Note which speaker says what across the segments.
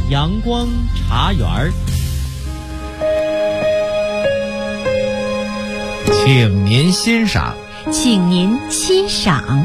Speaker 1: 阳光茶园儿，
Speaker 2: 请您欣赏。
Speaker 3: 请您欣赏。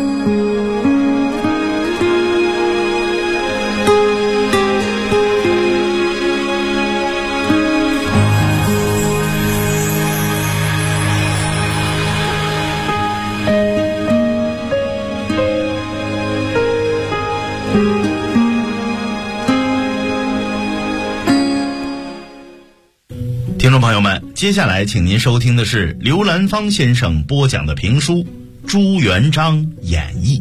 Speaker 4: 听众朋友们，接下来请您收听的是刘兰芳先生播讲的评书《朱元璋演义》。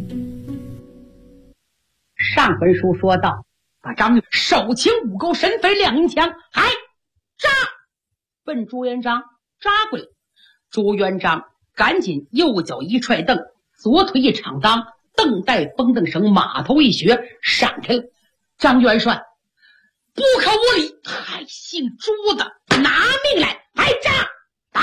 Speaker 5: 上回书说到，把张玉手擎五钩，神飞亮银枪，还扎奔朱元璋扎过来。朱元璋赶紧右脚一踹蹬，左腿一敞裆，蹬带绷蹬绳，马头一旋，闪开了。张元帅不可无礼，还姓朱的拿命来，还扎打，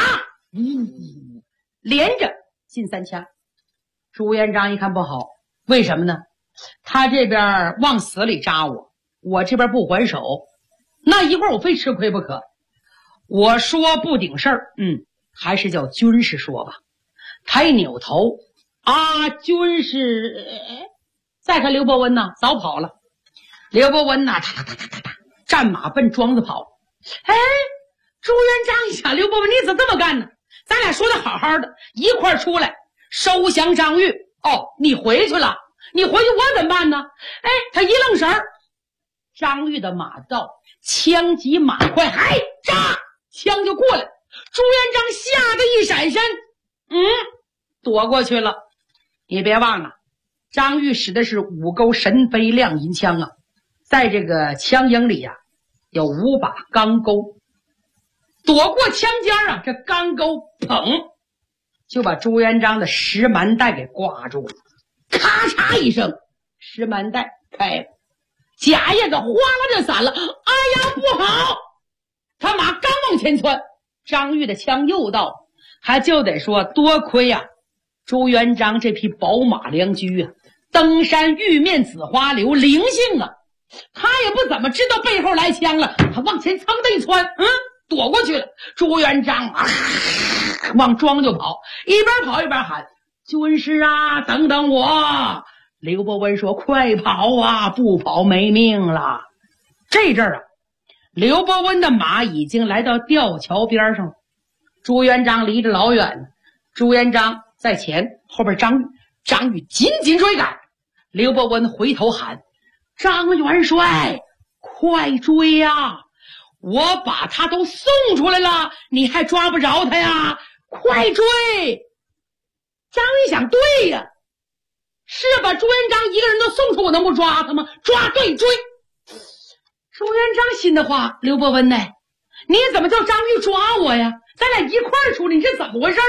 Speaker 5: 连着进三枪。朱元璋一看不好，为什么呢？他这边往死里扎我，我这边不还手，那一会儿我非吃亏不可。我说不顶事儿，还是叫军师说吧。他一扭头，军师，再看刘伯温呢，早跑了。刘伯温呢，战马奔庄子跑。朱元璋一想，刘伯温你怎么这么干呢？咱俩说的好好的，一块儿出来收降张玉。你回去了，你回去我怎么办呢？他一愣神儿，张玉的马到，枪急马快，还扎，枪就过来。朱元璋吓得一闪身，躲过去了。你别忘了，张玉使的是五钩神飞亮银枪啊，在这个枪营里有5把钢钩，躲过枪尖这钢钩砰就把朱元璋的石蛮带给挂住了。咔嚓一声，石蛮带开了，假叶子哗啦就散了。不好！他马刚往前窜，张玉的枪又到，还就得说多亏朱元璋这匹宝马良驹登山玉面紫花流，灵性他也不怎么知道背后来枪了，他往前噌的一窜，躲过去了。朱元璋往庄就跑，一边跑一边喊：军师等等我！刘伯温说：快跑不跑没命了。这阵儿刘伯温的马已经来到吊桥边上了，朱元璋离着老远，朱元璋在前，后边张玉紧紧追赶。刘伯温回头喊：张元帅，快追我把他都送出来了，你还抓不着他呀？快追！张玉想，对是把朱元璋一个人都送出，我能不抓他吗？抓，对，追！朱元璋心的话：刘伯温你怎么叫张玉抓我呀？咱俩一块儿出来，你这怎么回事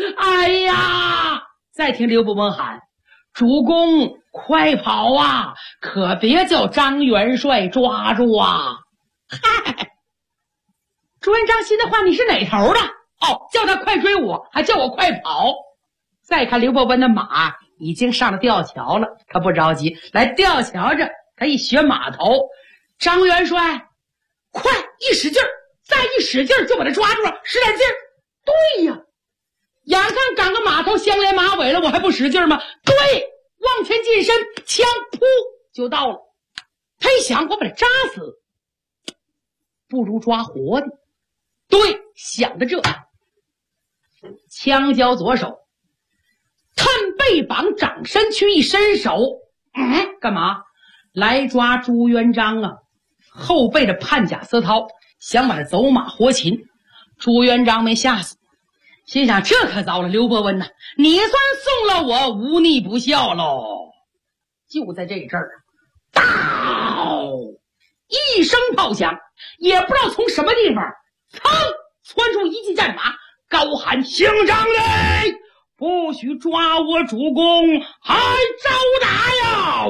Speaker 5: 再听刘伯温喊：主公快跑可别叫张元帅抓住朱元璋心的话：你是哪头的？叫他快追我，还叫我快跑。再看刘伯温的马已经上了吊桥了，他不着急，来吊桥着，他一学马头：张元帅，快一使劲儿，再一使劲儿就把他抓住了，使点劲儿。对眼看赶个马头相连马尾了，我还不使劲吗？对，往前近身，枪噗就到了。他一想，我把他扎死不如抓活的。对，想的这枪交左手，探背膀，掌身躯，一伸手，干嘛？来抓朱元璋后背的判甲丝绦，想把他走马活擒。朱元璋没吓死，心想这可糟了，刘伯温你算送了我无逆不孝喽。就在这阵儿一声炮响，也不知道从什么地方窜出一骑战马，高喊：姓张嘞，不许抓我主公，还招打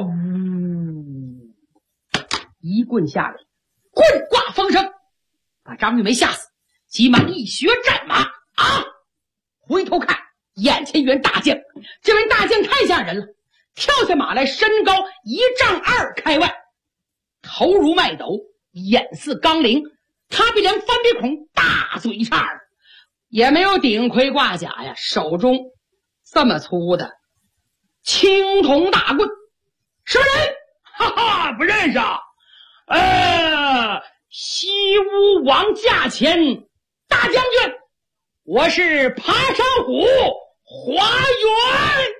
Speaker 5: 一棍下来，棍挂风声，把张玉梅吓死，急忙一学战马回头看，眼前一员大将，这位大将太吓人了，跳下马来，身高1丈2开外。 头如麦斗，眼似钢铃，他比连翻鼻孔，大嘴叉儿，也没有顶盔挂甲呀，手中这么粗的青铜大棍。什么人？哈哈，不认识啊。西吴王驾前大将军，我是爬山虎华元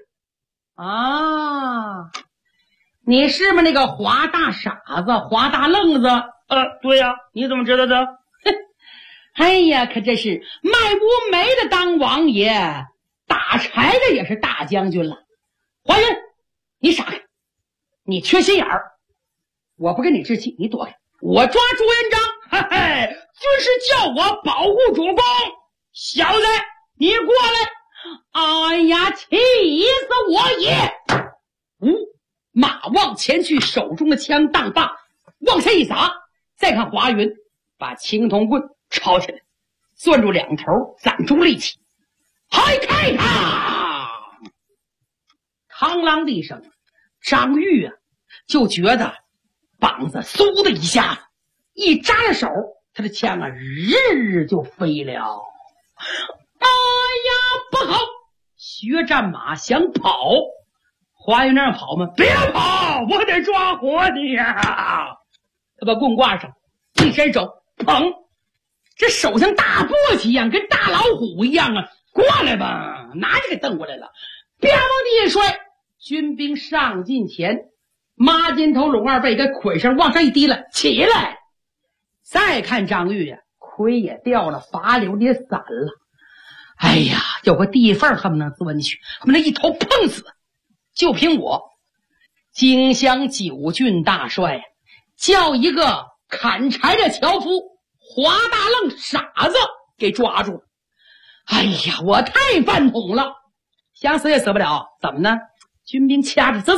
Speaker 5: 啊。你是不是那个华大傻子，华大愣子？对呀，你怎么知道的？哎呀，可这是卖乌梅的当王爷，打柴的也是大将军了。华元，你闪开，你缺心眼儿，我不跟你置气，你躲开。我抓朱元璋，嘿嘿，军师叫我保护主公。小子，你过来！哎呀，气死我也！马往前去，手中的枪当棒往下一撒，再看华云把青铜棍抄起来，攥住两头，攒住力气，嗨开他！螳啷的一声，张玉就觉得膀子嗖的一下子，一扎着手，他的枪日就飞了。哎呀，不好！学战马想跑，华元让跑吗？别跑，我得抓活你呀！他把棍挂上，一伸手，砰！这手像大簸箕一样，跟大老虎一样啊！过来吧，拿着给瞪过来了，啪往地下摔。军兵上近前，马肩头拢二背给捆上，往上一提了，起来！再看张玉盔也掉了，法柳也散了。哎呀，有个地缝恨不能钻进去，恨不能一头碰死。就凭我荆襄9郡大帅，叫一个砍柴的樵夫华大愣傻子给抓住了。哎呀，我太饭桶了，想死也死不了。怎么呢？军兵掐着，走。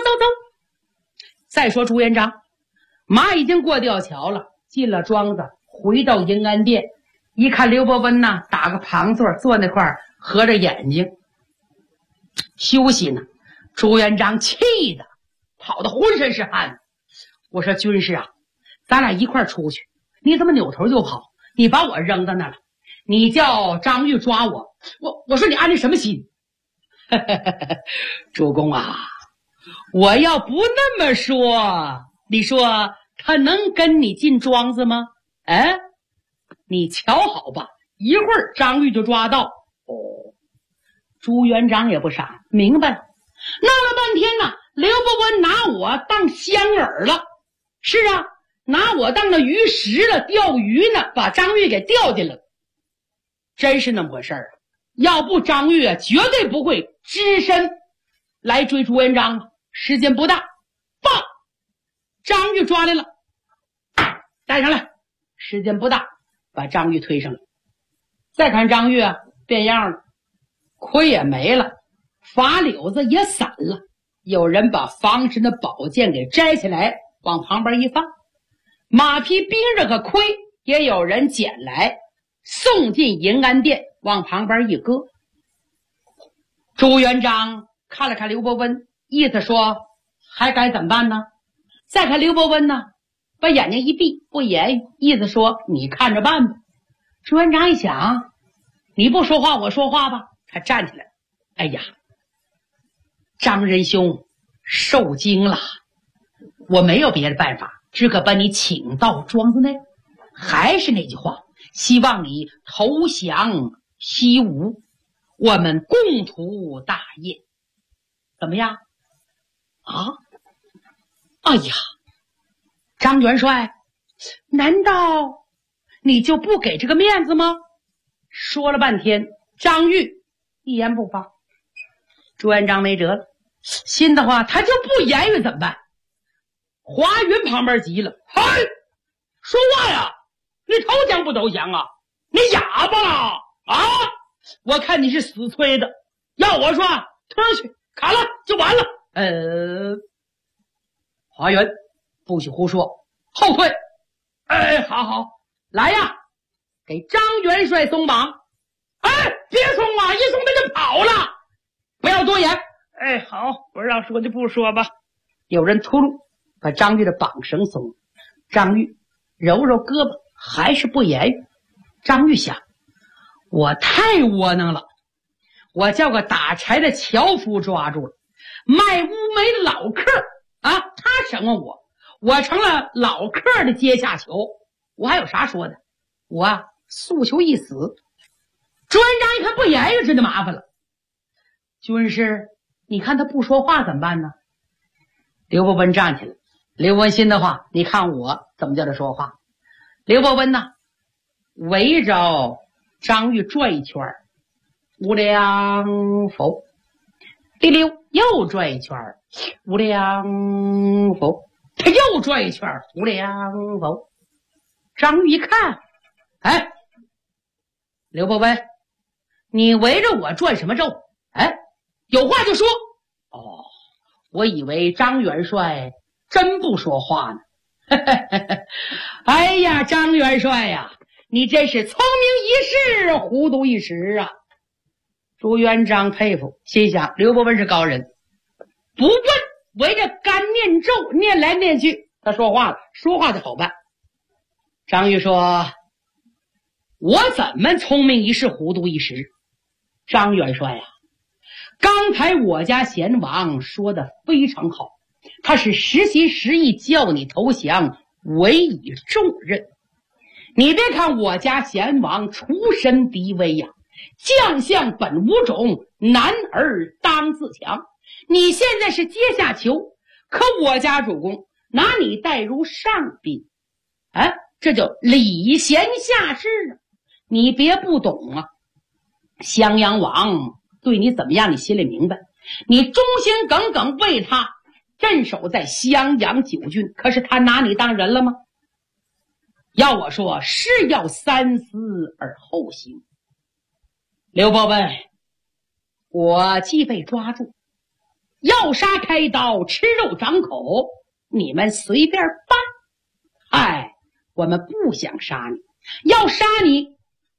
Speaker 5: 再说朱元璋，马已经过吊桥了，进了庄子，回到银安殿，一看刘伯温呢，打个旁座，坐那块儿，合着眼睛休息呢。朱元璋气的跑得浑身是汗。我说军师啊，咱俩一块儿出去，你怎么扭头就跑？你把我扔到那了，你叫张玉抓我，我说你安的什么心？主公啊，我要不那么说，你说他能跟你进庄子吗？你瞧好吧，一会儿张玉就抓到。朱元璋也不傻，明白了。闹了半天呢，刘伯温拿我当香饵了。是啊，拿我当了鱼食了，钓鱼呢，把张玉给钓进来了。真是那么回事儿。要不张玉绝对不会只身来追朱元璋。时间不大，棒，张玉抓来了，带上来。时间不大，把张玉推上来。再看张玉变样了，盔也没了，法柳子也散了。有人把防身的宝剑给摘起来，往旁边一放，马匹兵刃和盔也有人捡来，送进银安殿，往旁边一搁。朱元璋看了看刘伯温，意思说还该怎么办呢？再看刘伯温呢，把眼睛一闭，不言语，意思说你看着办吧。朱元璋一想，你不说话我说话吧。他站起来，哎呀，张仁兄受惊了，我没有别的办法，只可把你请到庄子内。还是那句话，希望你投降西吴，我们共图大业，怎么样啊？哎呀，张元帅，难道你就不给这个面子吗？说了半天，张玉一言不发。朱元璋没辙了，心的话他就不言语怎么办？华云旁边急了，嗨，说话呀，你投降不投降啊？你哑巴了啊？我看你是死催的，要我说推上去砍了就完了。华元不许胡说，后退。好，来呀，给张元帅松绑。别松啊，一松他就跑了，不要多言。好，不让说就不说吧。有人秃噜把张玉的绑绳松。张玉揉揉胳膊，还是不言语。张玉想，我太窝囊了，我叫个打柴的樵夫抓住了，卖乌梅的老客啊，他审问我，我成了老客的阶下囚，我还有啥说的？我啊诉求一死。朱元璋一看不言语，真的麻烦了。军师，你看他不说话怎么办呢？刘伯温站起来，刘文新的话，你看我怎么叫他说话。刘伯温呢，围着张玉转一圈，无量否。第六又转一圈，无量否。他又转一圈，无量否。张玉一看，哎，刘伯温，你围着我转什么咒？哎，有话就说。哦，我以为张元帅真不说话呢。哎呀，张元帅呀，你真是聪明一世，糊涂一时啊！朱元璋佩服，心想刘伯温是高人，不问，围着干念咒，念来念去，他说话了，说话就好办。张玉说，我怎么聪明一世，糊涂一时？张元帅呀，刚才我家贤王说的非常好，他是实心实意叫你投降，委以重任。你别看我家贤王出身低微呀，将相本无种，男儿当自强。你现在是阶下囚，可我家主公拿你待如上宾，这叫礼贤下士啊！你别不懂啊，襄阳王对你怎么样，你心里明白。你忠心耿耿为他镇守在襄阳9郡，可是他拿你当人了吗？要我说，是要三思而后行。刘伯温，我既被抓住，要杀开刀，吃肉长口，你们随便办。哎，我们不想杀你，要杀你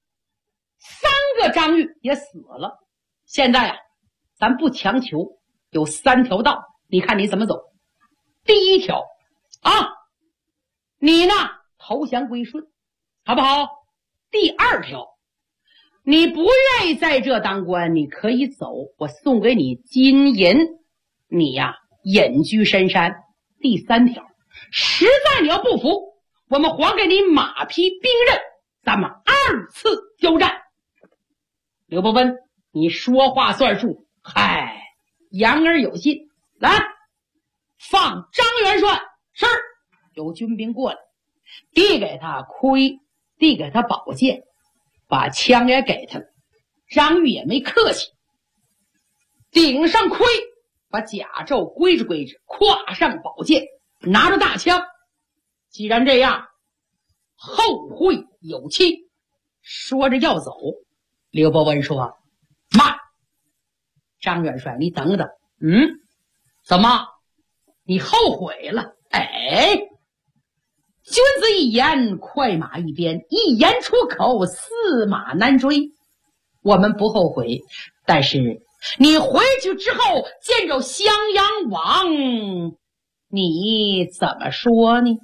Speaker 5: 3个张玉也死了。现在啊，咱不强求，有3条道，你看你怎么走。第一条啊，你呢投降归顺，好不好？第2条，你不愿意在这当官，你可以走，我送给你金银，你呀隐居深山。第3条，实在你要不服，我们还给你马匹兵刃，咱们2次交战。刘伯温，你说话算数，嗨，言而有信。来，放张元帅。是。有军兵过来，递给他盔，递给他宝剑，把枪也给他了。张玉也没客气，顶上盔，把甲胄归置归置，挎上宝剑，拿着大枪。既然这样，后会有期。说着要走，刘伯温说，慢，张元帅你等等。怎么你后悔了？哎，君子一言，快马一鞭，一言出口，驷马难追。我们不后悔，但是你回去之后见着襄阳王，你怎么说呢？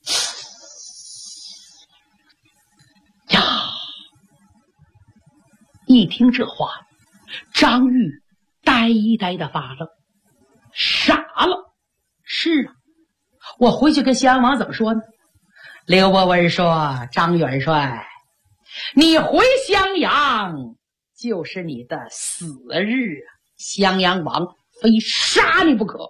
Speaker 5: 呀！一听这话，张玉呆呆的发愣，傻了。是啊，我回去跟襄阳王怎么说呢？刘伯温说，张元帅，你回襄阳就是你的死日啊！襄阳王非杀你不可。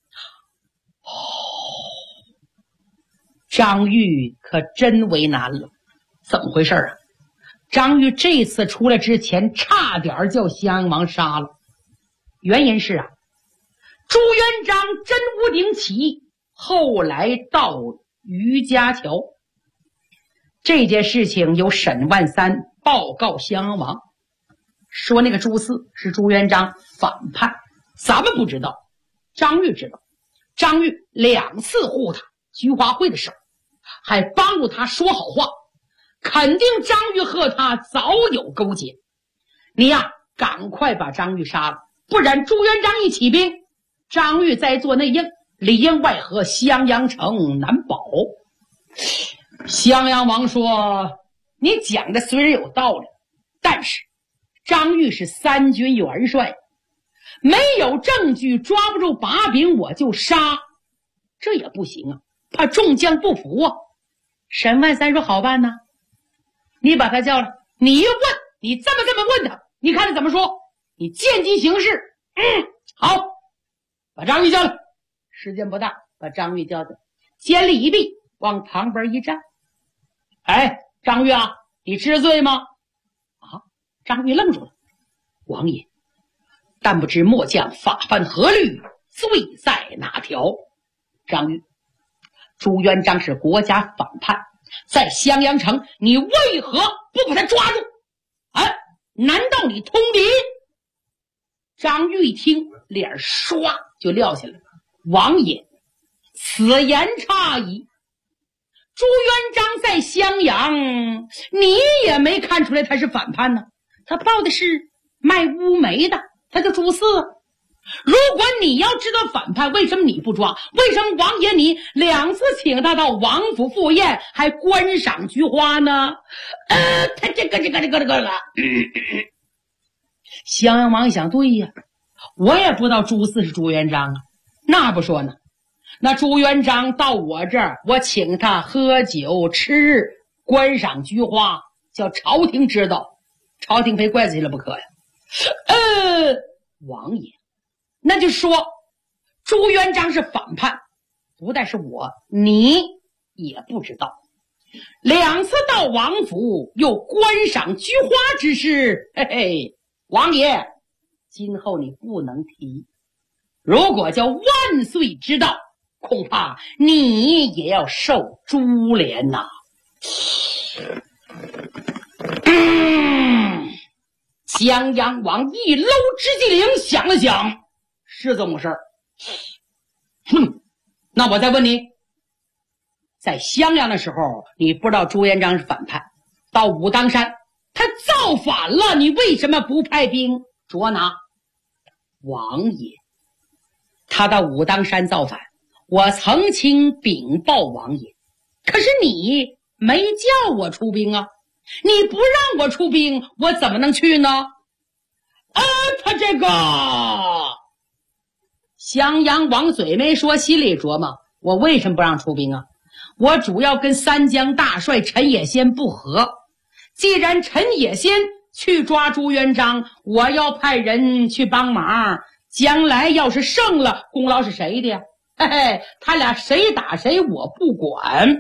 Speaker 5: 张玉可真为难了，怎么回事啊？张玉这次出来之前差点叫襄阳王杀了，原因是啊，朱元璋真武鼎起义，后来到于家桥，这件事情由沈万三报告襄阳王，说那个朱四是朱元璋反叛。咱们不知道，张玉知道。张玉2次护他菊花会的手，还帮助他说好话，肯定张玉和他早有勾结。你呀，赶快把张玉杀了，不然朱元璋一起兵，张玉再做内应， 里应外合，襄阳城难保。襄阳王说：“你讲的虽然有道理，但是张玉是三军元帅，没有证据抓不住把柄我就杀，这也不行啊，怕众将不服啊。”沈万三说：“好办呐，你把他叫来，你一问，你这么问他，你看他怎么说？你见机行事。好，把张玉叫来。时间不大，把张玉叫来，肩里一臂，往旁边一站。哎，张玉啊，你知罪吗？啊，张玉愣住了。王爷，但不知末将法犯何律，罪在哪条？张玉，朱元璋是国家反叛，在襄阳城，你为何不把他抓住？啊，难道你通敌？张玉一听，脸唰就撂下来了。王爷，此言差矣。朱元璋在襄阳，你也没看出来他是反叛呢。他报的是卖乌梅的，他就朱四。如果你要知道反叛，为什么你不抓？为什么王爷你2次请他到王府赴宴，还观赏菊花呢？他这个。襄阳王一想，对呀，我也不知道朱四是朱元璋啊。那不说呢，那朱元璋到我这儿，我请他喝酒吃观赏菊花，叫朝廷知道，朝廷非怪死了不可呀。王爷，那就说朱元璋是反叛，不但是我，你也不知道。2次到王府又观赏菊花之事，嘿嘿，王爷，今后你不能提。如果叫万岁知道，恐怕你也要受株连呐。襄阳王一搂直击铃，想了想，是这么回事。那我再问你，在襄阳的时候，你不知道朱元璋是反叛，到武当山他造反了，你为什么不派兵捉拿？王爷，他到武当山造反，我曾经禀报王爷，可是你没叫我出兵啊，你不让我出兵，我怎么能去呢？他这个襄阳王嘴没说，心里琢磨，我为什么不让出兵啊？我主要跟三江大帅陈野先不和，既然陈野先去抓朱元璋，我要派人去帮忙，将来要是胜了，功劳是谁的呀？嘿嘿，他俩谁打谁我不管。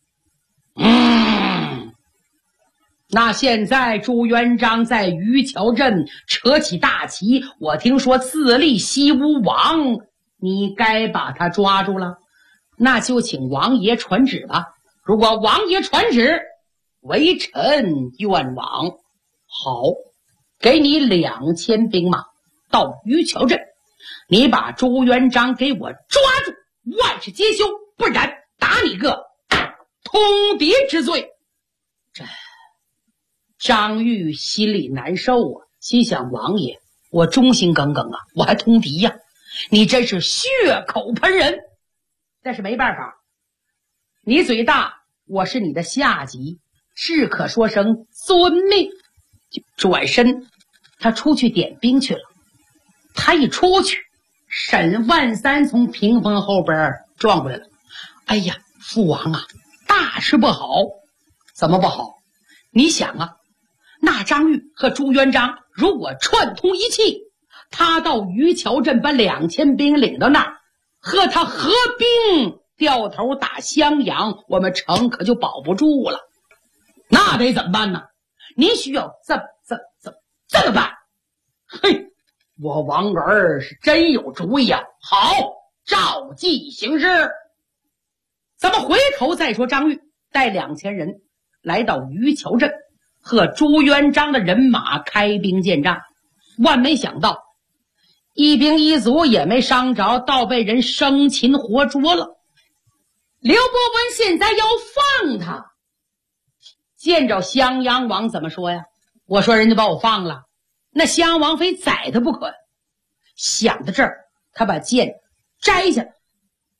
Speaker 5: 那现在朱元璋在渔桥镇扯起大旗，我听说自立西吴王，你该把他抓住了，那就请王爷传旨吧。如果王爷传旨，微臣愿往。好，给你2000兵马到渔桥镇，你把朱元璋给我抓住，万事皆休，不然打你个通敌之罪。这张玉心里难受啊，心想，王爷，我忠心耿耿啊，我还通敌呀，你真是血口喷人。但是没办法，你嘴大，我是你的下级，只可说声遵命。就转身他出去点兵去了。他一出去，沈万三从屏风后边撞过来了。哎呀，父王啊，大事不好。怎么不好？你想啊，那张玉和朱元璋如果串通一气，他到渔桥镇把2000兵领到那儿，和他合兵掉头打襄阳，我们城可就保不住了。那得怎么办呢？您需要这么办。嘿，我王儿是真有主意啊！好，照计行事。咱们回头再说，张玉带2000人来到渔桥镇，和朱元璋的人马开兵见仗。万没想到，一兵一卒也没伤着，倒被人生擒活捉了。刘伯温现在要放他，见着襄阳王怎么说呀？我说人家把我放了，那襄阳王非宰他不可。想到这儿，他把剑摘下来，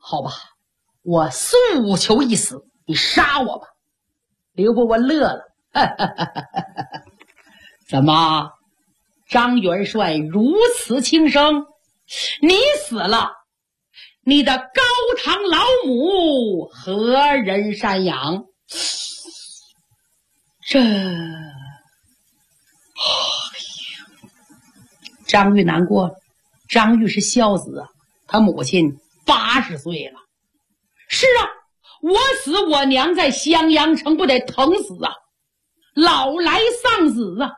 Speaker 5: 好吧，我诉求一死，你杀我吧。刘伯温乐了，怎么，张元帅如此轻生？你死了，你的高堂老母何人赡养？张玉难过了。张玉是孝子啊，他母亲80岁了。是啊，我死我娘在襄阳城不得疼死啊，老来丧子啊。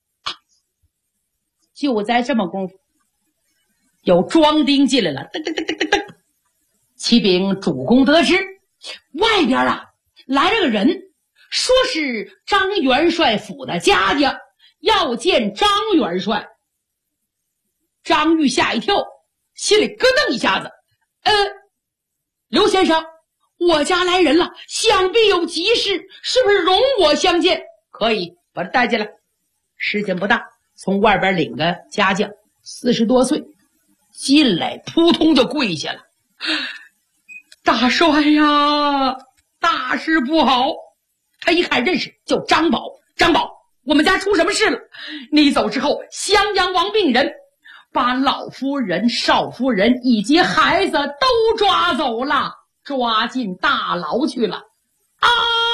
Speaker 5: 就在这么功夫，有庄丁进来了，噔噔噔噔噔噔。启禀主公得知，外边啊来了个人，说是张元帅府的家家，要见张元帅。张玉吓一跳，心里咯噔一下子。刘先生，我家来人了，想必有急事，是不是容我相见？可以，把他带进来。时间不大，从外边领个家将，40多岁，进来扑通就跪下了。大帅呀，大事不好！他一看认识，叫张宝。张宝，我们家出什么事了？你走之后，襄阳王病人把老夫人、少夫人以及孩子都抓走了，抓进大牢去了。啊！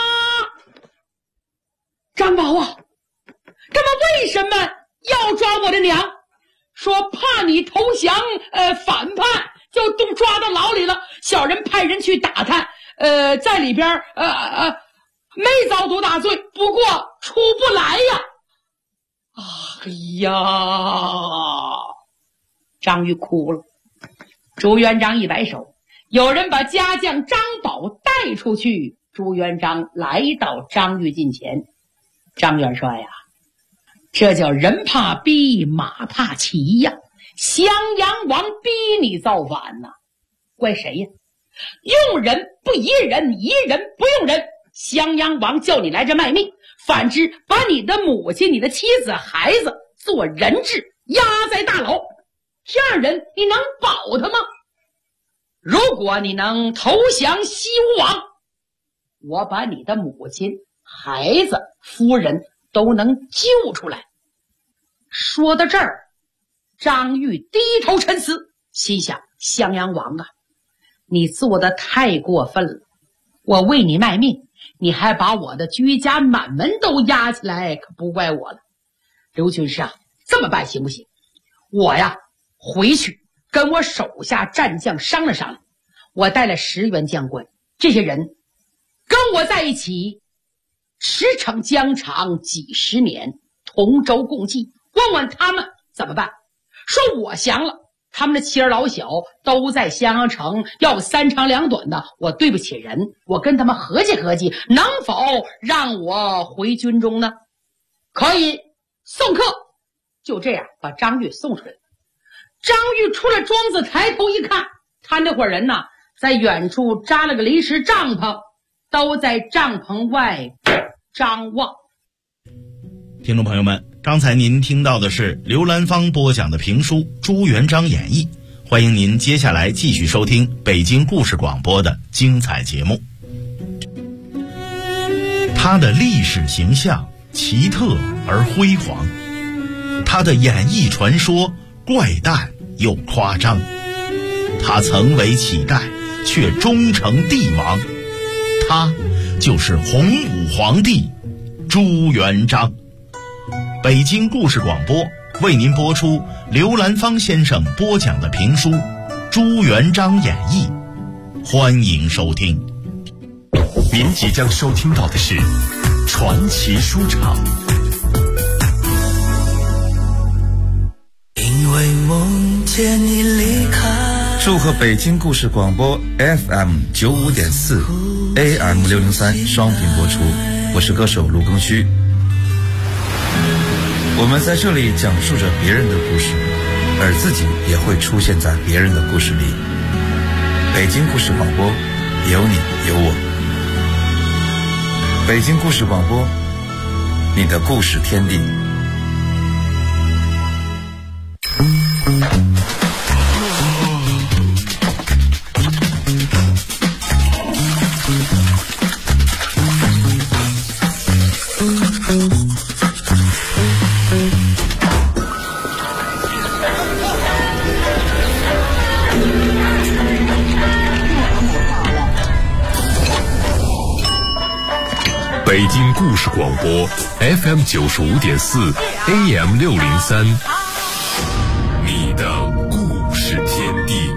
Speaker 5: 张宝啊，他们为什么要抓我的娘？说怕你投降反叛，就都抓到牢里了。小人派人去打探，在里边没遭多大罪，不过出不来呀。哎呀！张玉哭了。朱元璋一摆手，有人把家将张宝带出去。朱元璋来到张玉近前，张元帅呀，这叫人怕逼，马怕骑呀。襄阳王逼你造反呐，怪谁呀？用人不疑人，疑人不用人。襄阳王叫你来这卖命，反之把你的母亲、你的妻子、孩子做人质，压在大牢。这样人你能保他吗？如果你能投降西吴王，我把你的母亲、孩子、夫人都能救出来。说到这儿，张玉低头沉思，心想：襄阳王啊，你做的太过分了！我为你卖命，你还把我的居家满门都压起来，可不怪我了。刘军师啊，这么办行不行？我呀回去跟我手下战将商量商量，我带了10员将官，这些人跟我在一起驰骋疆场几十年，同舟共济，问问他们怎么办。说我降了，他们的妻儿老小都在襄阳城，要3长2短的，我对不起人，我跟他们合计合计，能否让我回军中呢？可以，送客。就这样把张玉送出来了。张玉出了庄子，抬头一看，他那伙人呢，在远处扎了个临时帐篷，都在帐篷外张望。
Speaker 4: 听众朋友们，刚才您听到的是刘兰芳播讲的评书《朱元璋演义》，欢迎您接下来继续收听北京故事广播的精彩节目。他的历史形象奇特而辉煌，他的演义传说怪诞又夸张，他曾为乞丐却终成帝王，他就是洪武皇帝朱元璋。北京故事广播为您播出刘兰芳先生播讲的评书《朱元璋演义》，欢迎收听。
Speaker 6: 您即将收听到的是传奇书场。
Speaker 7: 因为梦见你离开，
Speaker 2: 祝贺北京故事广播 FM 95.4 AM 603双频播出，我是歌手卢庚戌。我们在这里讲述着别人的故事，而自己也会出现在别人的故事里。北京故事广播，有你有我。北京故事广播，你的故事天地。
Speaker 6: 北京故事广播 FM 95.4 AM 603，你的故事天地。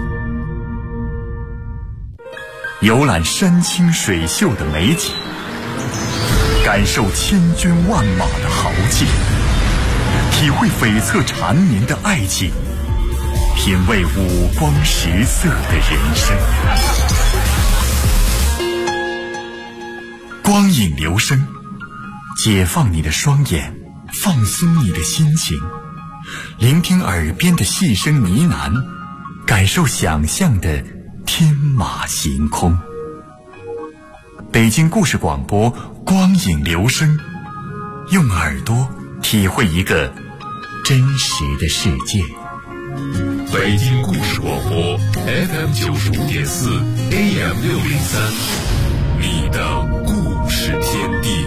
Speaker 8: 游览山清水秀的美景，感受千军万马的豪气，体会悱恻缠绵的爱情，品味五光十色的人生。光影留声，解放你的双眼，放松你的心情，聆听耳边的细声呢喃，感受想象的天马行空。北京故事广播光影留声，用耳朵体会一个真实的世界。
Speaker 6: 北京故事广播 FM 95.4 AM 603，你的故事天地。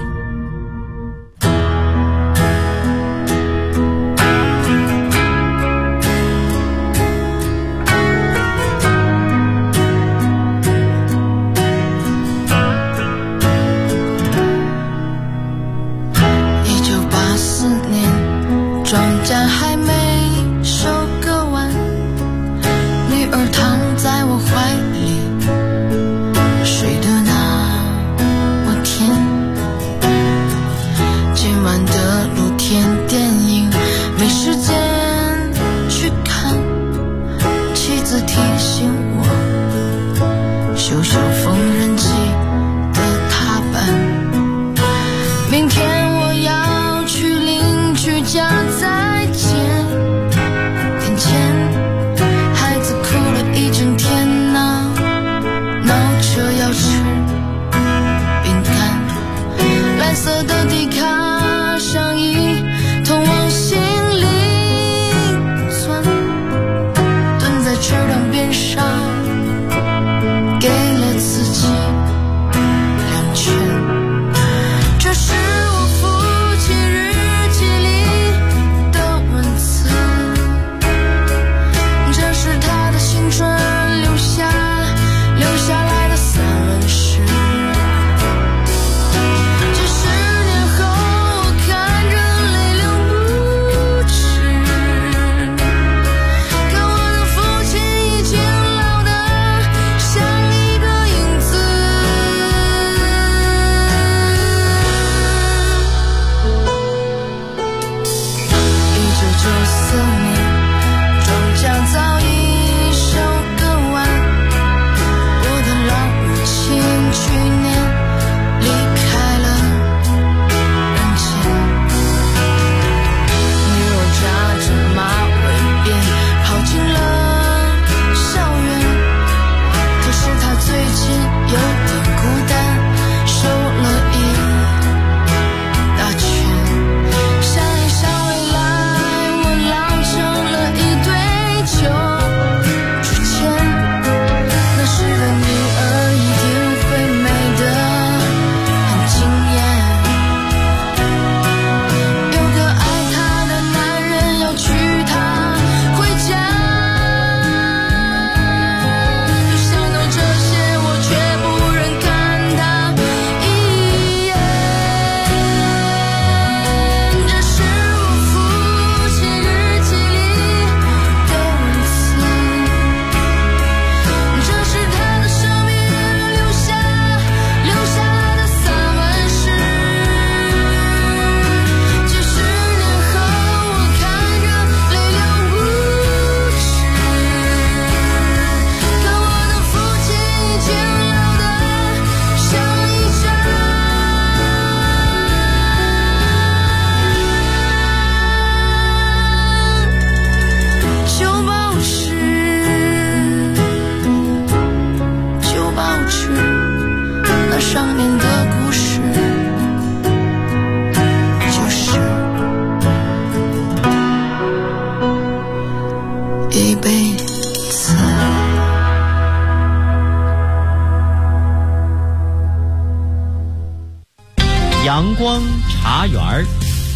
Speaker 1: 阳光茶园，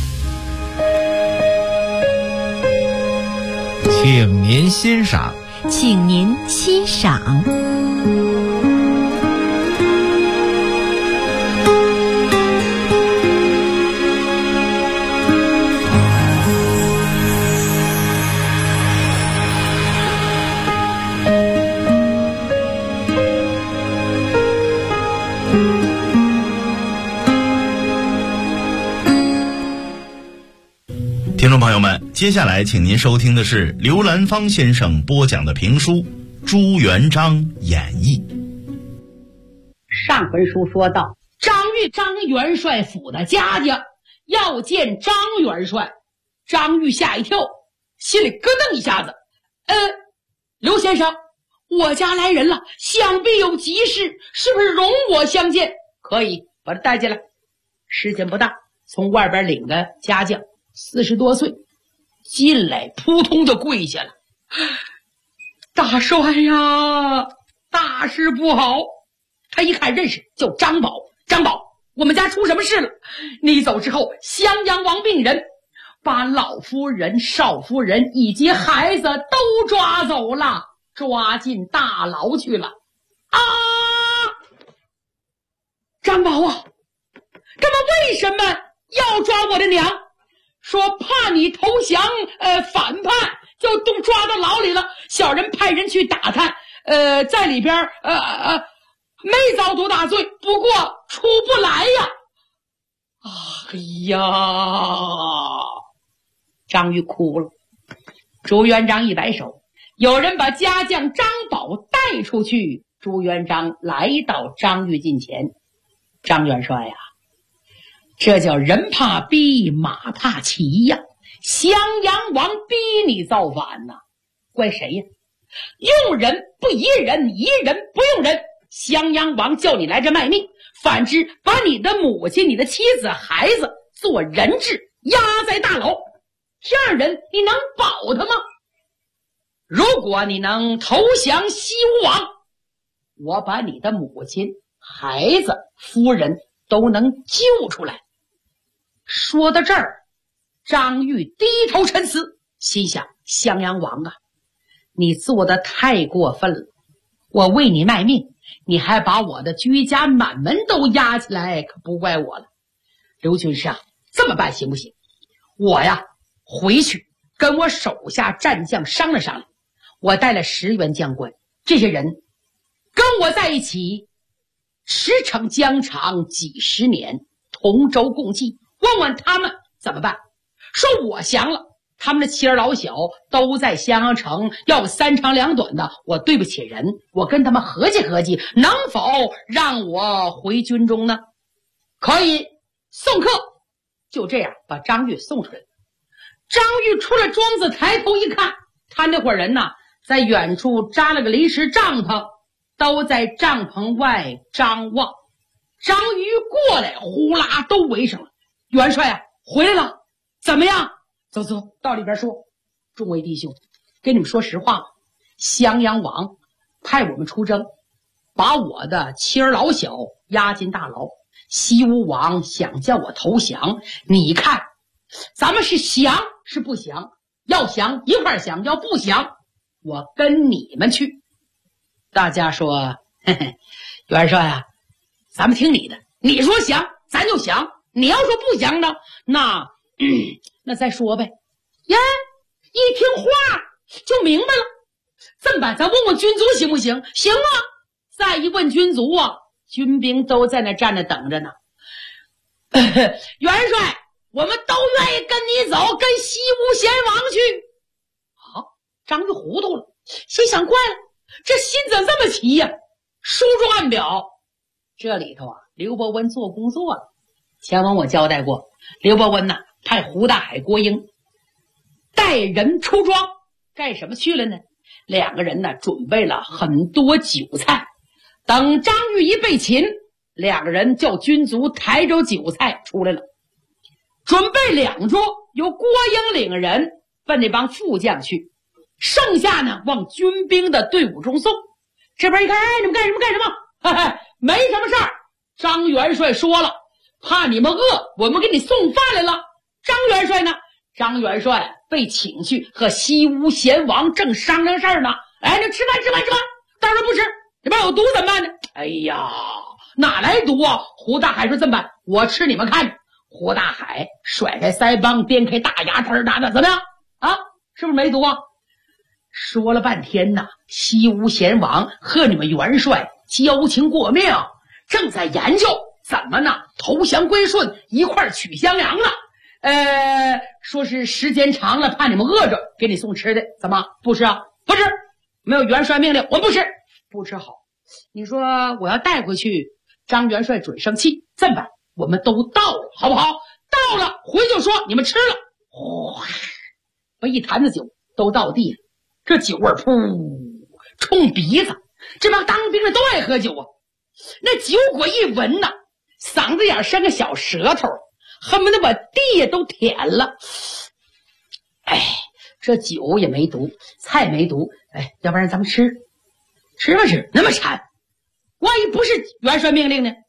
Speaker 9: 请您欣赏，
Speaker 3: 请您欣赏。
Speaker 4: 接下来请您收听的是刘兰芳先生播讲的评书《朱元璋演义》。
Speaker 5: 上回书说到，张元帅府的家家要见张元帅，张玉吓一跳，心里咯噔一下子。刘先生，我家来人了，想必有急事，是不是容我相见？可以，把他带进来。时间不大，从外边领个家将，40多岁，进来扑通就跪下了。大帅呀，大事不好！他一看认识，叫张宝。张宝，我们家出什么事了？你走之后，襄阳王病人把老夫人、少夫人以及孩子都抓走了，抓进大牢去了。啊！张宝啊，他们为什么要抓我的娘？说怕你投降反叛，就都抓到牢里了。小人派人去打探，在里边没遭多大罪，不过出不来呀。哎呀！张玉哭了。朱元璋一摆手，有人把家将张宝带出去。朱元璋来到张玉近前，张元帅呀，这叫人怕逼，马怕骑呀。襄阳王逼你造反呐，怪谁呀？用人不疑人，疑人不用人。襄阳王叫你来这卖命，反之把你的母亲、你的妻子、孩子做人质，压在大牢。这样人你能保他吗？如果你能投降西吴王，我把你的母亲、孩子、夫人都能救出来。说到这儿，张玉低头沉思，心想：襄阳王啊，你做得太过分了！我为你卖命，你还把我的居家满门都压起来，可不怪我了。刘军师啊，这么办行不行？我呀，回去跟我手下战将商量商量。我带了10员将官，这些人跟我在一起，驰骋疆场几十年，同舟共济，问问他们怎么办。说我降了，他们的妻儿老小都在襄阳城，要3长2短的，我对不起人，我跟他们合计合计，能否让我回军中呢？可以，送客。就这样把张玉送出来了。张玉出了庄子，抬头一看，他那伙人呢，在远处扎了个临时帐篷，都在帐篷外张望。张玉过来，呼啦都围上了。元帅啊，回来了，怎么样？走走，到里边说。众位弟兄，跟你们说实话，襄阳王派我们出征，把我的妻儿老小押进大牢。西吴王想叫我投降，你看咱们是降是不降？要降一块儿降，要不降我跟你们去。大家说嘿嘿，元帅啊，咱们听你的，你说降咱就降，你要说不降呢，那再说呗。呀，一听话就明白了。这么办，咱问问军族行不行？行啊。再一问军族啊，军兵都在那站着等着呢。元帅，我们都愿意跟你走，跟西吴贤王去。好，张玉糊涂了，心想怪了，这心怎么这么急呀？书中暗表，这里头啊，刘伯温做工作了。前文我交代过，刘伯温呐，派胡大海、郭英带人出庄，干什么去了呢？2个人呢，准备了很多酒菜。等张玉一被擒，2个人叫军卒抬着酒菜出来了，准备2桌，由郭英领人奔那帮副将去，剩下呢往军兵的队伍中送。这边一看，哎，你们干什么干什么？嘿嘿，没什么事儿。张元帅说了，怕你们饿，我们给你送饭来了。张元帅呢？张元帅被请去和西吴贤王正商量事儿呢。哎，那吃饭，当然不吃，里边有毒怎么办呢？哎呀，哪来毒啊？胡大海说这么办，我吃你们看着。胡大海甩开腮帮，颠开大牙，嘚哒的，怎么样啊？是不是没毒啊？说了半天呐，西吴贤王和你们元帅交情过妙，正在研究怎么呢投降归顺，一块取襄阳了。 说是时间长了怕你们饿着，给你送吃的，怎么不吃啊？不吃，没有元帅命令我不吃，不吃好。你说我要带回去，张元帅准生气。这么办，我们都到了，好不好？到了回就说你们吃了，哗，把一坛子酒都倒地了，这酒味噗冲鼻子，这帮当兵的都爱喝酒啊。那酒果一闻呐，嗓子眼伸个小舌头，恨不得把地都舔了。哎，这酒也没毒，菜没毒，哎，要不然咱们吃吧吃，那么馋，万一不是元帅命令呢？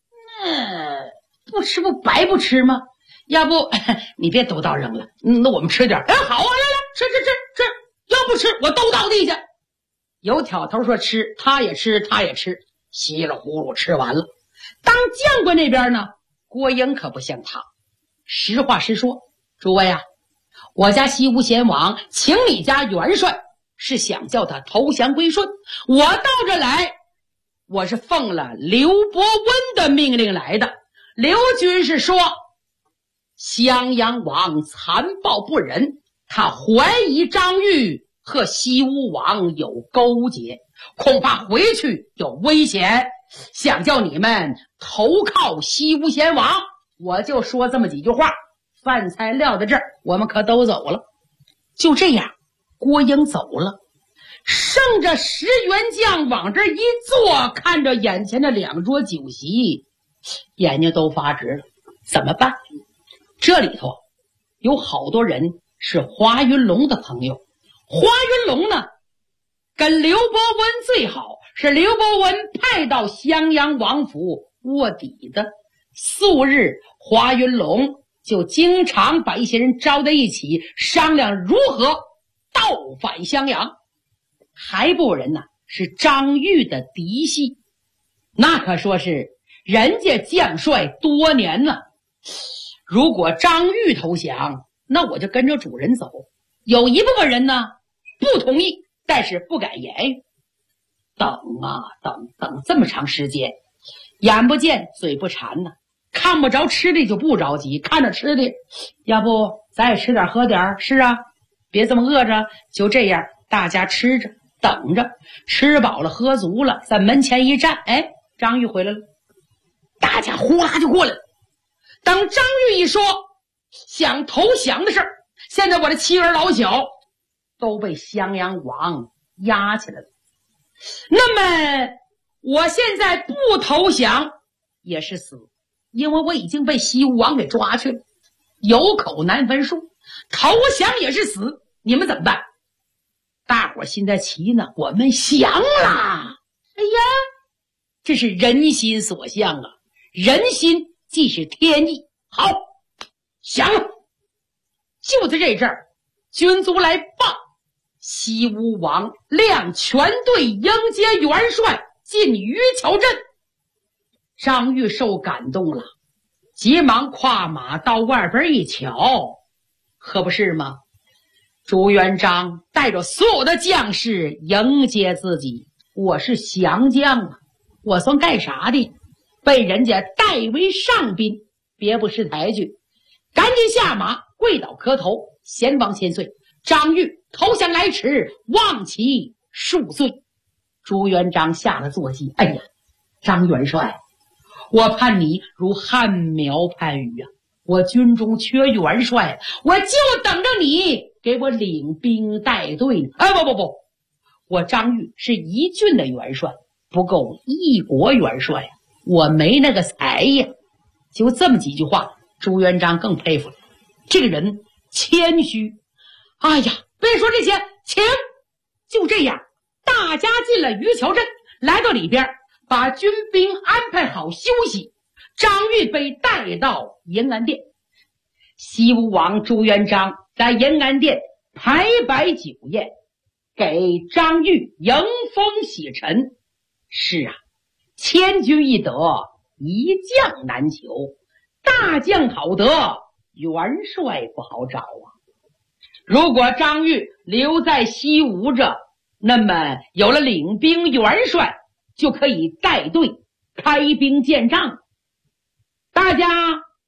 Speaker 5: 不吃不白不吃吗？要不你别都倒扔了，那我们吃点。哎，好啊，来来，吃，要不吃我都倒地去。有挑头说吃，他也吃，稀里糊涂吃完了。当将官那边呢，郭英可不像他，实话实说，诸位啊，我家西吴贤王请你家元帅，是想叫他投降归顺。我到这来，我是奉了刘伯温的命令来的。刘军是说，襄阳王残暴不仁，他怀疑张玉和西吴王有勾结，恐怕回去有危险，想叫你们投靠西吴贤王。我就说这么几句话，饭菜撂在这儿，我们可都走了。就这样，郭英走了，剩着10员将往这一坐，看着眼前的2桌酒席，眼睛都发直了。怎么办？这里头有好多人是华云龙的朋友。华云龙呢，跟刘伯温最好，是刘伯温派到襄阳王府卧底的。素日华云龙就经常把一些人招在一起，商量如何倒反襄阳。还部人呢是张玉的嫡系，那可说是人家将帅多年了。如果张玉投降，那我就跟着主人走。有一部分人呢不同意，但是不敢言语。等啊等这么长时间，眼不见嘴不馋呢，看不着吃的就不着急，看着吃的，要不咱也吃点喝点。是啊，别这么饿着。就这样，大家吃着等着，吃饱了喝足了，在门前一站，哎，张玉回来了，大家呼啦就过来了。当张玉一说想投降的事儿，现在我的妻儿老小都被襄阳王压起来了。那么我现在不投降也是死，因为我已经被西吴王给抓去了，有口难分数。投降也是死，你们怎么办？大伙心在齐呢，我们降啦！哎呀，这是人心所向啊，人心即是天意。好，降了。就在这阵儿，军卒来报，西吴王亮全队迎接元帅进于桥镇。张玉受感动了，急忙跨马到外边一瞧，可不是吗？朱元璋带着所有的将士迎接自己。我是降将啊，我算干啥的？被人家代为上宾，别不识抬举，赶紧下马跪倒磕头，贤王千岁，张玉投降来迟，望其恕罪。朱元璋下了坐骑，哎呀，张元帅，我盼你如旱苗盼雨啊！我军中缺元帅，我就等着你给我领兵带队呢。哎，不，我张玉是一郡的元帅，不够一国元帅呀，我没那个才呀。就这么几句话，朱元璋更佩服了，这个人谦虚。哎呀，别说这些，请。就这样，大家进了于桥镇，来到里边，把军兵安排好休息。张玉被带到延安殿，西吴王朱元璋在延安殿排摆酒宴，给张玉迎风洗尘。是啊，千军易得，一将难求，大将好得，元帅不好找啊。如果张玉留在西吴这，那么有了领兵元帅，就可以带队开兵建仗。大家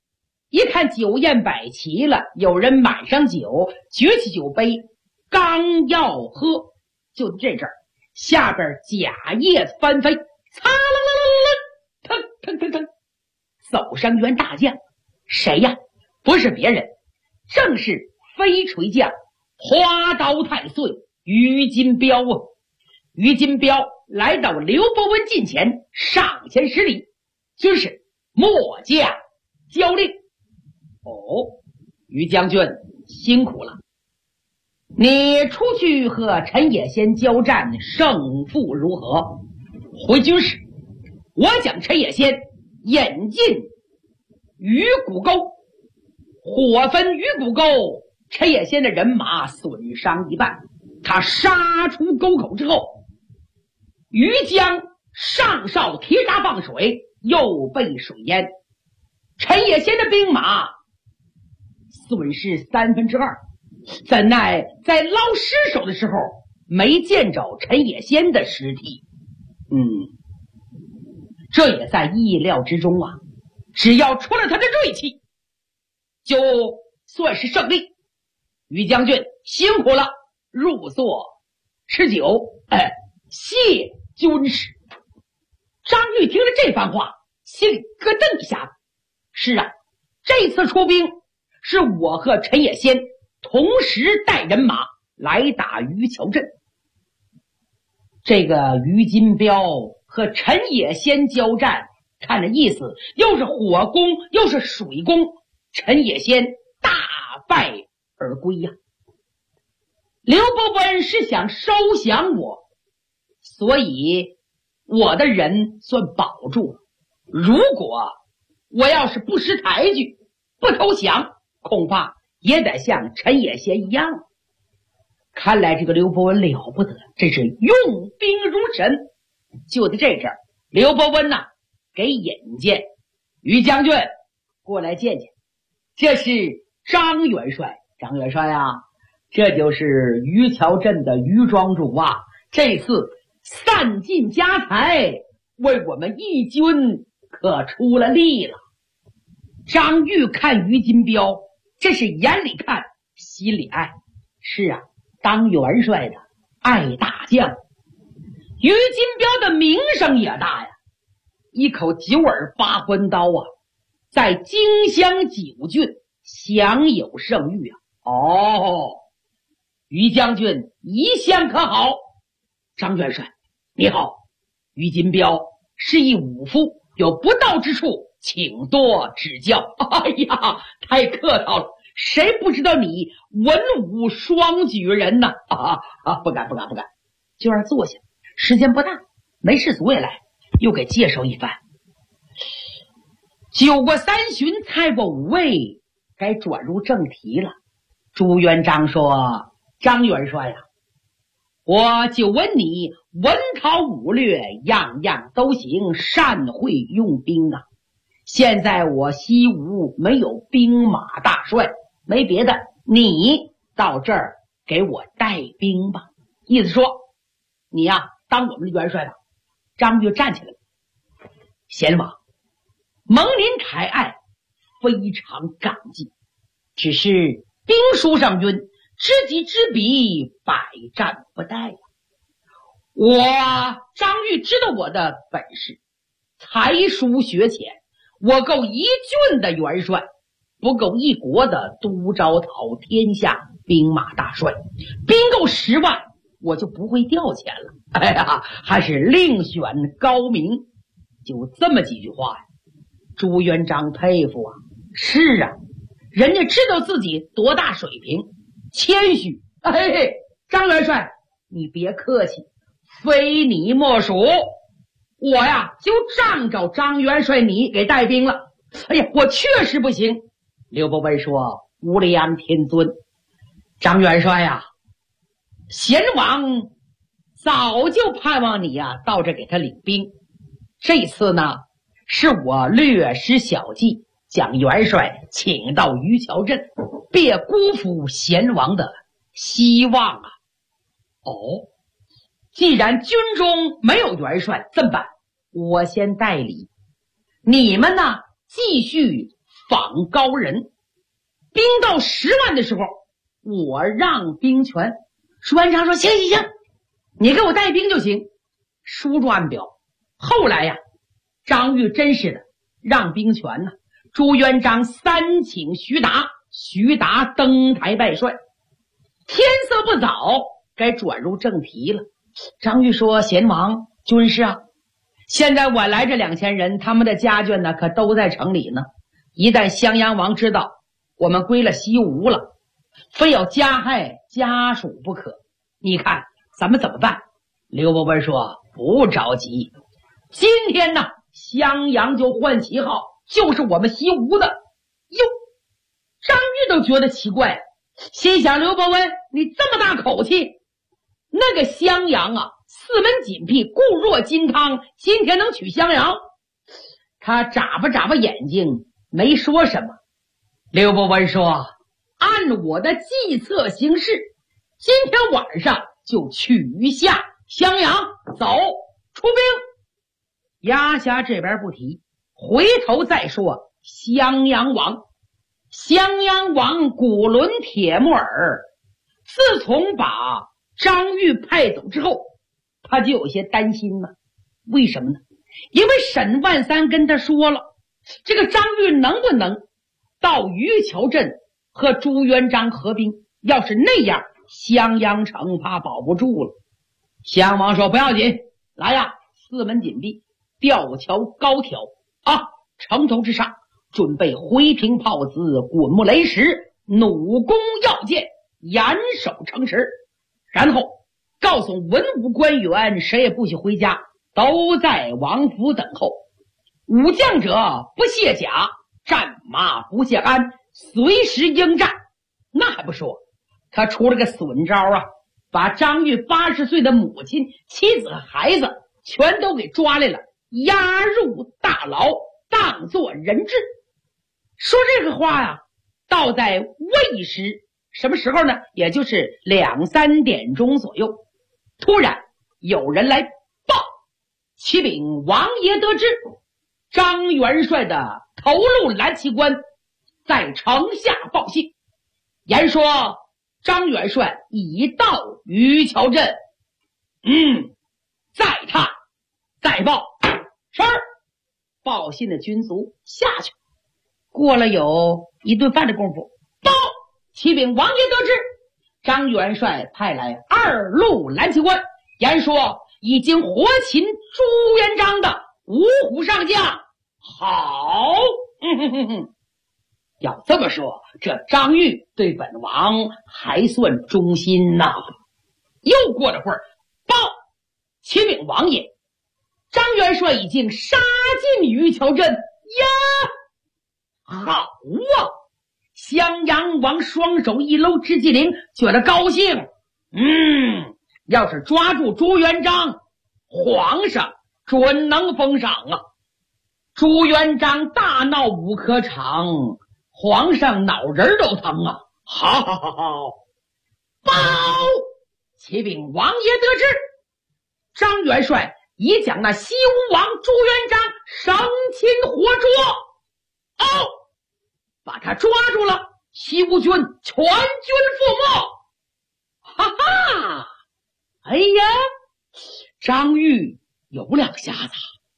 Speaker 5: 一看酒宴摆齐了，有人满上酒，举起酒杯，刚要喝，就这阵儿，下边甲叶子翻飞，擦啦啦啦啦，腾腾腾腾，走上员大将，谁呀？不是别人，正是飞锤将花刀太岁于金彪啊！于金彪来到刘伯温近前，上前施礼，军师末将交令。于将军辛苦了，你出去和陈野先交战，胜负如何？回军师，我将陈野先引进鱼骨沟，火焚鱼骨沟，陈野先的人马损伤一半。他杀出沟口之后，于江上哨提沙放水，又被水淹，陈野先的兵马损失2/3，怎奈在捞尸首的时候没见着陈野先的尸体。这也在意料之中啊，只要出了他的锐气，就算是胜利。于将军辛苦了，入座吃酒，谢军师。张玉听了这番话，心里咯噔一下子。是啊，这次出兵是我和陈野先同时带人马来打于桥镇。这个于金彪和陈野先交战，看这意思，又是火攻又是水攻，陈野先大败而归呀。刘伯温是想收降我，所以我的人算保住了。如果我要是不识抬举，不投降，恐怕也得像陈野先一样。看来这个刘伯温了不得，真是用兵如神。就在这阵儿，刘伯温呐，给引荐于将军过来见见，这是张元帅。张元帅啊，这就是于桥镇的于庄主啊，这次散尽家财，为我们义军可出了力了。张玉看于金彪，这是眼里看心里爱。是啊，当元帅的爱大将，于金彪的名声也大呀，一口九耳八关刀啊，在荆襄9郡享有盛誉啊。于将军一向可好？张元帅你好，于金彪是一武夫，有不到之处请多指教。哎呀，太客套了，谁不知道你文武双举人呢？不敢。就让坐下，时间不大，没事总也来，又给介绍一番。酒过3巡，菜过5味，该转入正题了。朱元璋说：张元帅呀，我就问你，文韬武略样样都行，善会用兵啊。现在我西吴没有兵马大帅，没别的，你到这儿给我带兵吧。意思说你呀，当我们的元帅吧。张玉站起来了，贤王蒙您抬爱，非常感激，只是兵书上云，知己知彼，百战不殆呀。我张玉知道我的本事，才疏学浅，我够一郡的元帅，不够一国的都招讨天下兵马大帅。兵够10万，我就不会调遣了。哎呀，还是另选高明。就这么几句话呀，朱元璋佩服啊。是啊，人家知道自己多大水平，谦虚。张元帅你别客气，非你莫属。我呀就仗着张元帅你给带兵了。哎呀，我确实不行。刘伯温说：无量天尊，张元帅呀，贤王早就盼望你呀到这给他领兵。这次呢，是我略施小计，将元帅请到于桥镇，别辜负贤王的希望啊。既然军中没有元帅，这么办？我先代理，你们呢继续访高人，兵到10万的时候，我让兵权。朱元璋说行，你给我带兵就行。书中暗表，后来呀，张玉真是的让兵权呢。朱元璋3请徐达，徐达登台拜帅。天色不早，该转入正题了。张玉说：“贤王，军师啊，现在我来这2000人，他们的家眷呢，可都在城里呢。一旦襄阳王知道我们归了西吴了，非要加害家属不可。你看咱们怎么办？”刘伯温说：“不着急，今天呢，襄阳就换旗号，就是我们西吴的。”哟，张玉都觉得奇怪，心想：刘伯温，你这么大口气，那个襄阳啊，四门紧闭，固若金汤，今天能取襄阳？他眨巴眼睛，没说什么。刘伯温说：“按我的计策行事，今天晚上就取下襄阳，走，出兵。”压下这边不提，回头再说襄阳王。襄阳王古伦铁木儿自从把张玉派走之后，他就有些担心了。为什么呢？因为沈万三跟他说了，这个张玉能不能到余桥镇和朱元璋合兵？要是那样，襄阳城怕保不住了。襄王说：“不要紧，来呀，四门紧闭，吊桥高挑啊，城头之上准备回瓶炮子、滚木雷石、弩弓要箭，严守城池。然后告诉文武官员，谁也不许回家，都在王府等候。武将者不卸甲，战马不卸鞍，随时应战。”那还不说，他出了个损招啊，把张玉80岁的母亲、妻子和孩子全都给抓来了，押入大牢，当作人质。说这个话呀，倒在未时，什么时候呢？也就是2、3点钟左右。突然有人来报，启禀王爷得知，张元帅的头路蓝旗官在城下报信，言说张元帅已到余桥镇。再探再报。是。报信的军卒下去。过了有一顿饭的功夫，报启禀王爷得知，张元帅派来2路蓝旗官，言说已经活擒朱元璋的五虎上将。好，要这么说，这张玉对本王还算忠心呐。又过了会儿，报启禀王爷，张元帅已经杀进余桥镇呀！好啊！襄阳王双手一搂直击铃，觉得高兴。要是抓住朱元璋，皇上准能封赏啊！朱元璋大闹五科场，皇上脑仁都疼啊！好，报启禀王爷得知，张元帅已将那西吴王朱元璋生擒活捉。把他抓住了，西吴军全军覆没。哈哈，哎呀，张玉有两下子。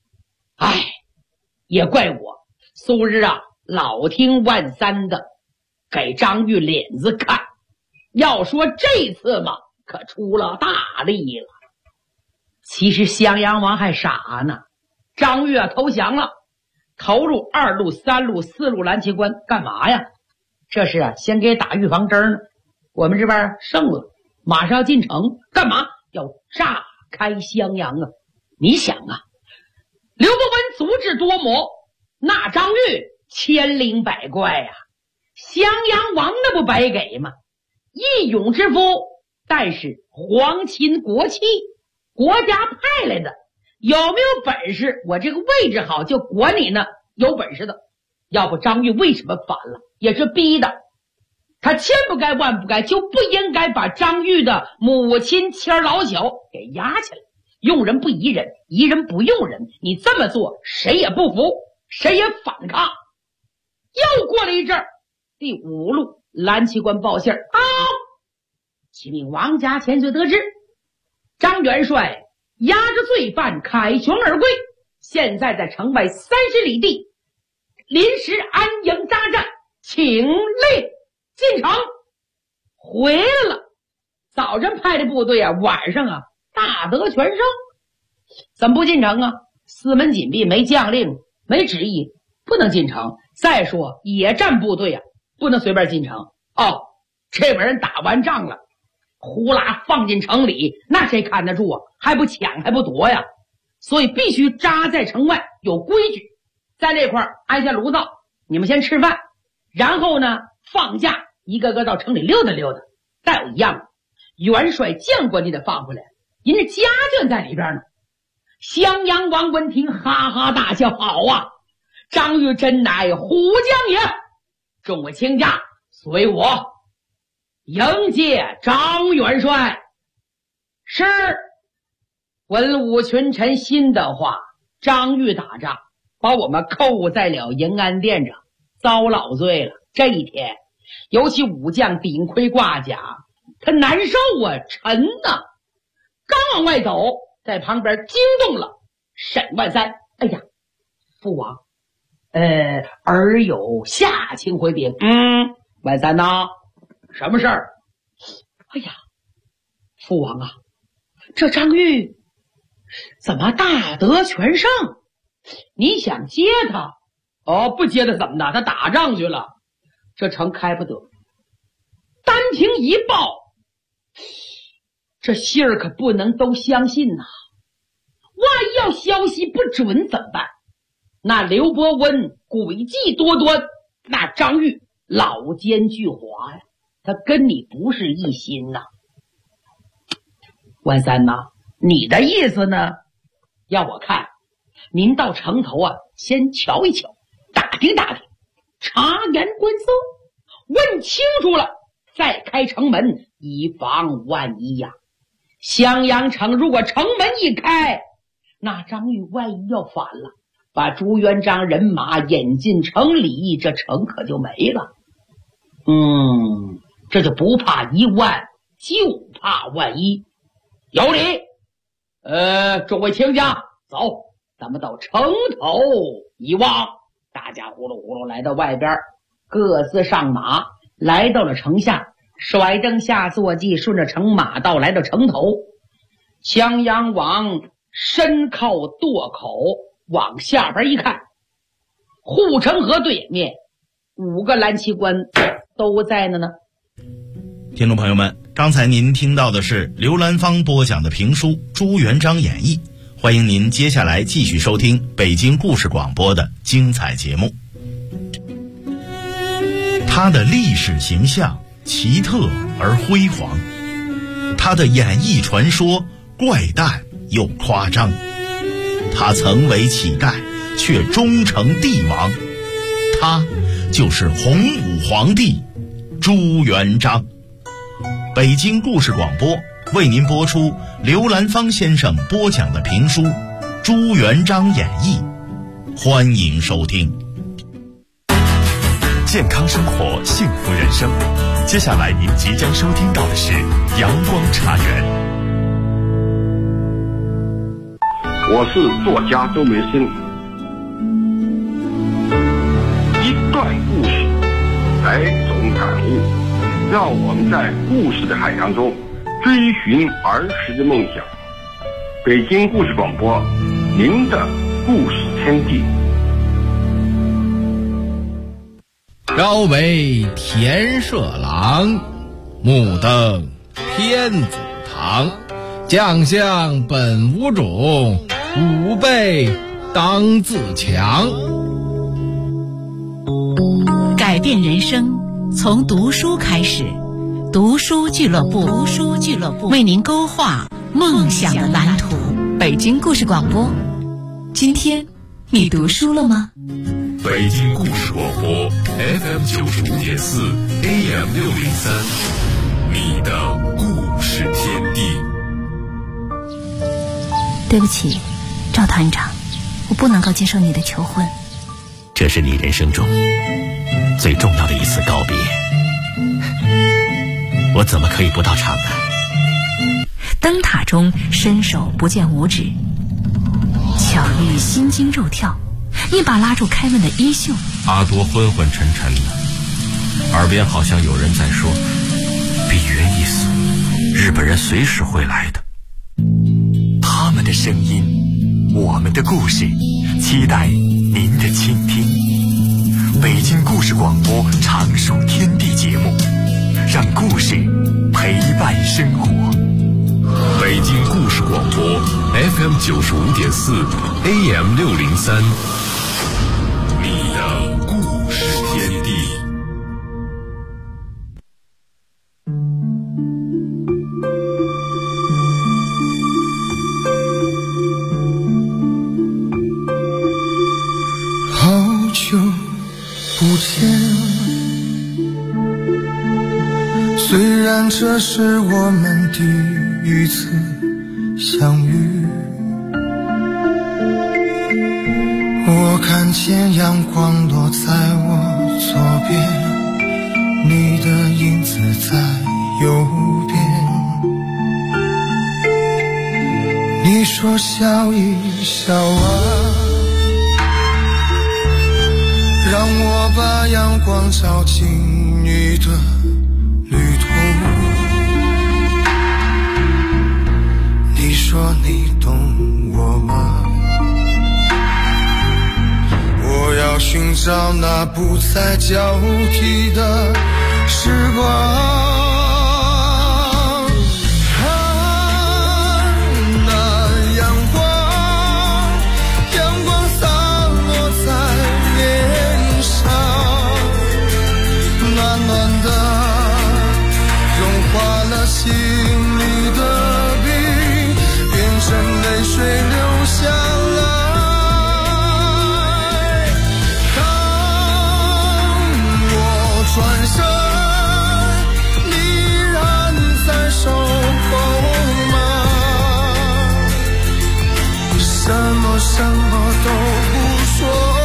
Speaker 5: 也怪我素日啊老听万三的，给张玉脸子看。要说这次嘛，可出了大力了。其实襄阳王还傻呢，张玉投降了，投入2路、3路、4路蓝旗官，干嘛呀？这是先给打预防针呢。我们这边胜了，马上要进城，干嘛？要炸开襄阳啊！你想啊，刘伯温足智多谋，那张玉千灵百怪呀，襄阳王那不白给吗？义勇之夫，但是皇亲国戚，国家派来的，有没有本事？我这个位置好就管你呢，有本事的。要不张玉为什么反了？也是逼的。他千不该万不该，就不应该把张玉的母亲妻儿老小给压起来。用人不疑人，疑人不用人，你这么做谁也不服，谁也反抗。 又过了一阵儿，第5路蓝旗官报信儿，启禀王家千岁得知，张元帅押着罪犯凯旋而归，现在在城外30里地临时安营扎寨，请令进城。回来了，早晨派的部队啊，晚上啊大得全胜。怎么不进城啊？四门紧闭，没将令，没旨意，不能进城。再说野战部队啊，不能随便进城。这帮人打完仗了，呼啦放进城里，那谁看得住啊？还不抢还不夺呀？所以必须扎在城外，有规矩。在这块安下炉灶，你们先吃饭，然后呢放假，一个个到城里溜达溜达。但有一样，元帅将官你得放回来，人家家眷在里边呢。襄阳王闻听，哈哈大笑，好啊，张玉真乃虎将也，众位卿家随我迎接张元帅。是。文武群臣心的话，张玉打仗把我们扣在了迎安殿上，遭老罪了。这一天尤其武将顶盔挂甲，他难受啊，沉呐。刚往外走，在旁边惊动了沈万三。哎呀，父王，儿有下情回禀。万三呐，什么事儿？哎呀，父王啊，这张玉怎么大得全胜？你想接他？不接他怎么的？他打仗去了，这城开不得。单凭一报，这信儿可不能都相信呐。万一要消息不准怎么办？那刘伯温诡计多端，那张玉老奸巨猾呀，他跟你不是一心呐。万三呐，你的意思呢？要我看，您到城头啊，先瞧一瞧，打听打听，察言观色，问清楚了，再开城门，以防万一呀。襄阳城如果城门一开，那张玉万一要反了，把朱元璋人马引进城里，这城可就没了。这就不怕一万，就怕万一。有理。众位卿家，走，咱们到城头一望。大家呼噜呼噜来到外边，各自上马，来到了城下，甩灯下坐骑，顺着城马道来到城头。襄阳王身靠垛口，往下边一看，护城河对面5个蓝旗官都在呢。
Speaker 4: 听众朋友们，刚才您听到的是刘兰芳播讲的评书《朱元璋演义》，欢迎您接下来继续收听北京故事广播的精彩节目。他的历史形象奇特而辉煌，他的演义传说怪诞又夸张，他曾为乞丐却终成帝王，他就是洪武皇帝朱元璋。北京故事广播为您播出刘兰芳先生播讲的评书《朱元璋演义》，欢迎收听。
Speaker 8: 健康生活，幸福人生。接下来您即将收听到的是阳光茶园。
Speaker 10: 我是作家周梅生。一段故事，百种感悟，让我们在故事的海洋中追寻儿时的梦想。北京故事广播，您的故事天地。
Speaker 9: 朝为田舍郎，目登天子堂。将相本无种，吾辈当自强。
Speaker 3: 改变人生从读书开始，读书俱乐部为您勾画梦想的蓝图。北京故事广播，今天你读书了吗？
Speaker 6: 北京故事广播 FM95.4 AM603，你的故事天地。
Speaker 11: 对不起，赵团长，我不能够接受你的求婚。
Speaker 12: 这是你人生中
Speaker 11: 最重要的一次告别，我怎么可以不到场呢？
Speaker 3: 灯塔中伸手不见五指，巧玉心惊肉跳，一把拉住开门的衣袖。
Speaker 6: 阿多昏昏沉沉的，耳边好像有人在说：“比云一死，日本人随时会来的。”
Speaker 8: 他们的声音，我们的故事，期待您的倾听。北京故事广播常熟天地节目，让故事陪伴生活。
Speaker 6: 北京故事广播 FM 95.4 AM 603，你的故事天地。
Speaker 7: 好久不见，虽然这是我们第一次相遇，我看见阳光落在我左边，你的影子在右边。你说笑一笑啊，让我把阳光照进你的旅途。你说你懂我吗？我要寻找那不再交替的时光。心里的冰变成泪水流下来，当我转身，你依然在守候吗？什么都不说，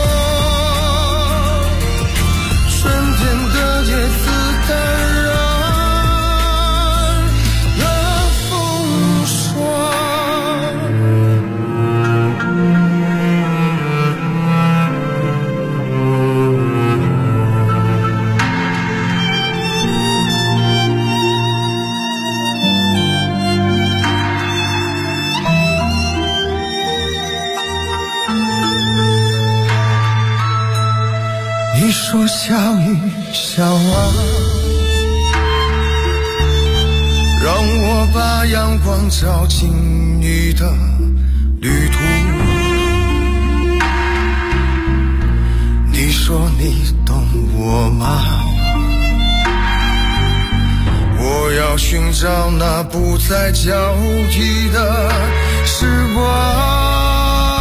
Speaker 7: 春天的叶子淡然说笑一笑啊，让我把阳光照进你的旅途。你说你懂我吗？我要寻找那不再交替的时光。